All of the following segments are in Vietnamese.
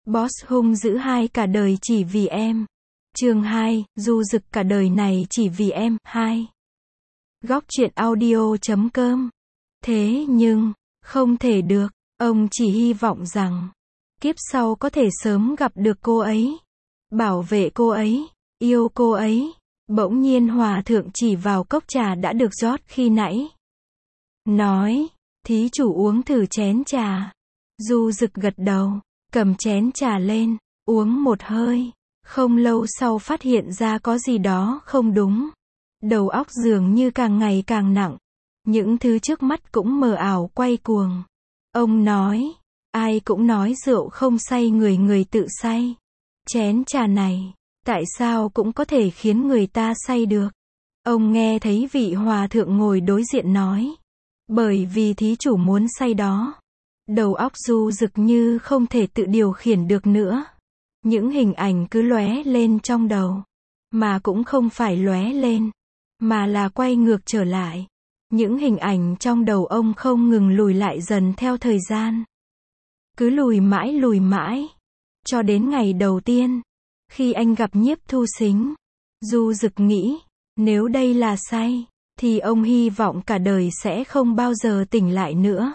Boss hung dữ hai cả đời chỉ vì em. Chương 2, du dực cả đời này chỉ vì em. 2. Góc truyện audio.com. Thế nhưng, không thể được, ông chỉ hy vọng rằng, kiếp sau có thể sớm gặp được cô ấy, bảo vệ cô ấy, yêu cô ấy. Bỗng nhiên hòa thượng chỉ vào cốc trà đã được rót khi nãy. Nói, thí chủ uống thử chén trà. Du dực gật đầu, cầm chén trà lên, uống một hơi. Không lâu sau phát hiện ra có gì đó không đúng. Đầu óc dường như càng ngày càng nặng. Những thứ trước mắt cũng mờ ảo quay cuồng. Ông nói, ai cũng nói rượu không say người người tự say. Chén trà này, tại sao cũng có thể khiến người ta say được? Ông nghe thấy vị hòa thượng ngồi đối diện nói. Bởi vì thí chủ muốn say đó. Đầu óc du dực như không thể tự điều khiển được nữa. Những hình ảnh cứ lóe lên trong đầu. Mà cũng không phải lóe lên. Mà là quay ngược trở lại. Những hình ảnh trong đầu ông không ngừng lùi lại dần theo thời gian. Cứ lùi mãi. Cho đến ngày đầu tiên. Khi anh gặp Nhiếp Thu Sính. Du dực nghĩ, nếu đây là say, thì ông hy vọng cả đời sẽ không bao giờ tỉnh lại nữa.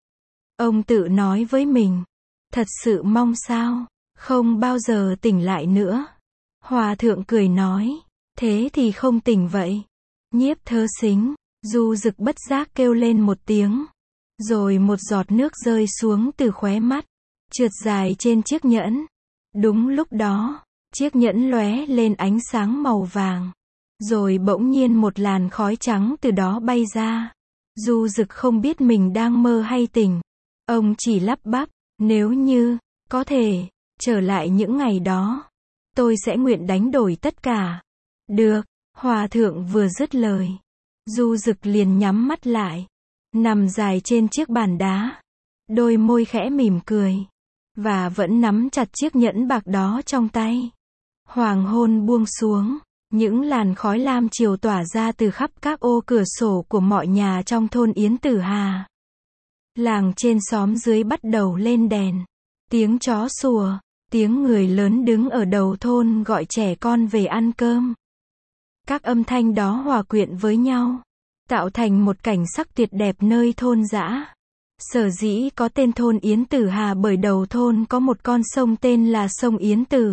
Ông tự nói với mình, thật sự mong sao, không bao giờ tỉnh lại nữa. Hòa thượng cười nói, thế thì không tỉnh vậy. Nhiếp Thơ Sính, du dực bất giác kêu lên một tiếng. Rồi một giọt nước rơi xuống từ khóe mắt, trượt dài trên chiếc nhẫn. Đúng lúc đó, chiếc nhẫn lóe lên ánh sáng màu vàng. Rồi bỗng nhiên một làn khói trắng từ đó bay ra. Du dực không biết mình đang mơ hay tỉnh. Ông chỉ lắp bắp, nếu như, có thể, trở lại những ngày đó, tôi sẽ nguyện đánh đổi tất cả. Được, hòa thượng vừa dứt lời. Du dực liền nhắm mắt lại. Nằm dài trên chiếc bàn đá. Đôi môi khẽ mỉm cười. Và vẫn nắm chặt chiếc nhẫn bạc đó trong tay. Hoàng hôn buông xuống. Những làn khói lam chiều tỏa ra từ khắp các ô cửa sổ của mọi nhà trong thôn Yến Tử Hà. Làng trên xóm dưới bắt đầu lên đèn. Tiếng chó sủa, tiếng người lớn đứng ở đầu thôn gọi trẻ con về ăn cơm. Các âm thanh đó hòa quyện với nhau, tạo thành một cảnh sắc tuyệt đẹp nơi thôn dã. Sở dĩ có tên thôn Yến Tử Hà bởi đầu thôn có một con sông tên là sông Yến Tử.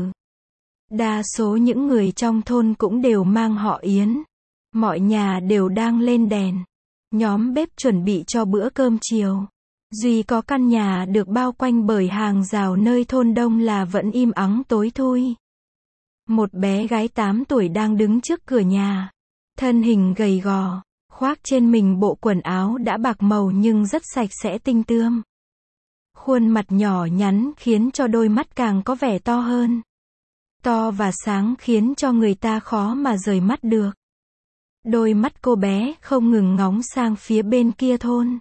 Đa số những người trong thôn cũng đều mang họ Yến. Mọi nhà đều đang lên đèn. Nhóm bếp chuẩn bị cho bữa cơm chiều. Duy có căn nhà được bao quanh bởi hàng rào nơi thôn đông là vẫn im ắng tối thui. Một bé gái 8 tuổi đang đứng trước cửa nhà. Thân hình gầy gò, khoác trên mình bộ quần áo đã bạc màu nhưng rất sạch sẽ tinh tươm. Khuôn mặt nhỏ nhắn khiến cho đôi mắt càng có vẻ to hơn. To và sáng khiến cho người ta khó mà rời mắt được. Đôi mắt cô bé không ngừng ngóng sang phía bên kia thôn.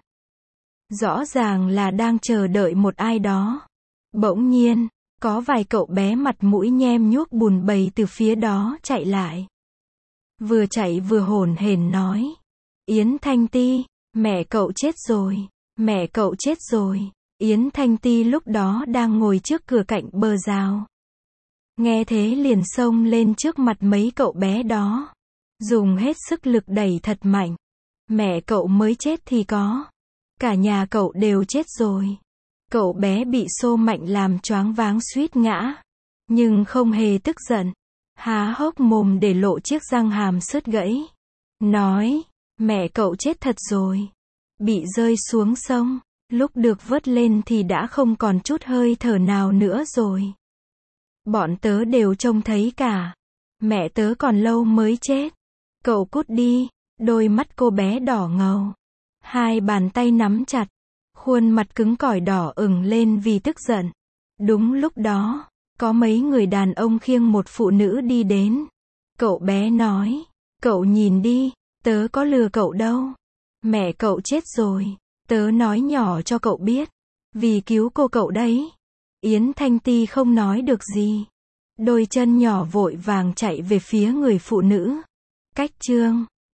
Rõ ràng là đang chờ đợi một ai đó. Bỗng nhiên, có vài cậu bé mặt mũi nhem nhuốc bùn bầy từ phía đó chạy lại. Vừa chạy vừa hổn hển nói. Yến Thanh Ti, mẹ cậu chết rồi, mẹ cậu chết rồi. Yến Thanh Ti lúc đó đang ngồi trước cửa cạnh bờ rào. Nghe thế liền xông lên trước mặt mấy cậu bé đó. Dùng hết sức lực đẩy thật mạnh. Mẹ cậu mới chết thì có. Cả nhà cậu đều chết rồi. Cậu bé bị xô mạnh làm choáng váng suýt ngã. Nhưng không hề tức giận. Há hốc mồm để lộ chiếc răng hàm sứt gãy. Nói, mẹ cậu chết thật rồi. Bị rơi xuống sông. Lúc được vớt lên thì đã không còn chút hơi thở nào nữa rồi. Bọn tớ đều trông thấy cả. Mẹ tớ còn lâu mới chết. Cậu cút đi. Đôi mắt cô bé đỏ ngầu. Hai bàn tay nắm chặt. Khuôn mặt cứng cỏi đỏ ửng lên vì tức giận. Đúng lúc đó, có mấy người đàn ông khiêng một phụ nữ đi đến. Cậu bé nói, cậu nhìn đi, tớ có lừa cậu đâu. Mẹ cậu chết rồi. Tớ nói nhỏ cho cậu biết. Vì cứu cô cậu đấy. Yến Thanh Ti không nói được gì. Đôi chân nhỏ vội vàng chạy về phía người phụ nữ. Cách chương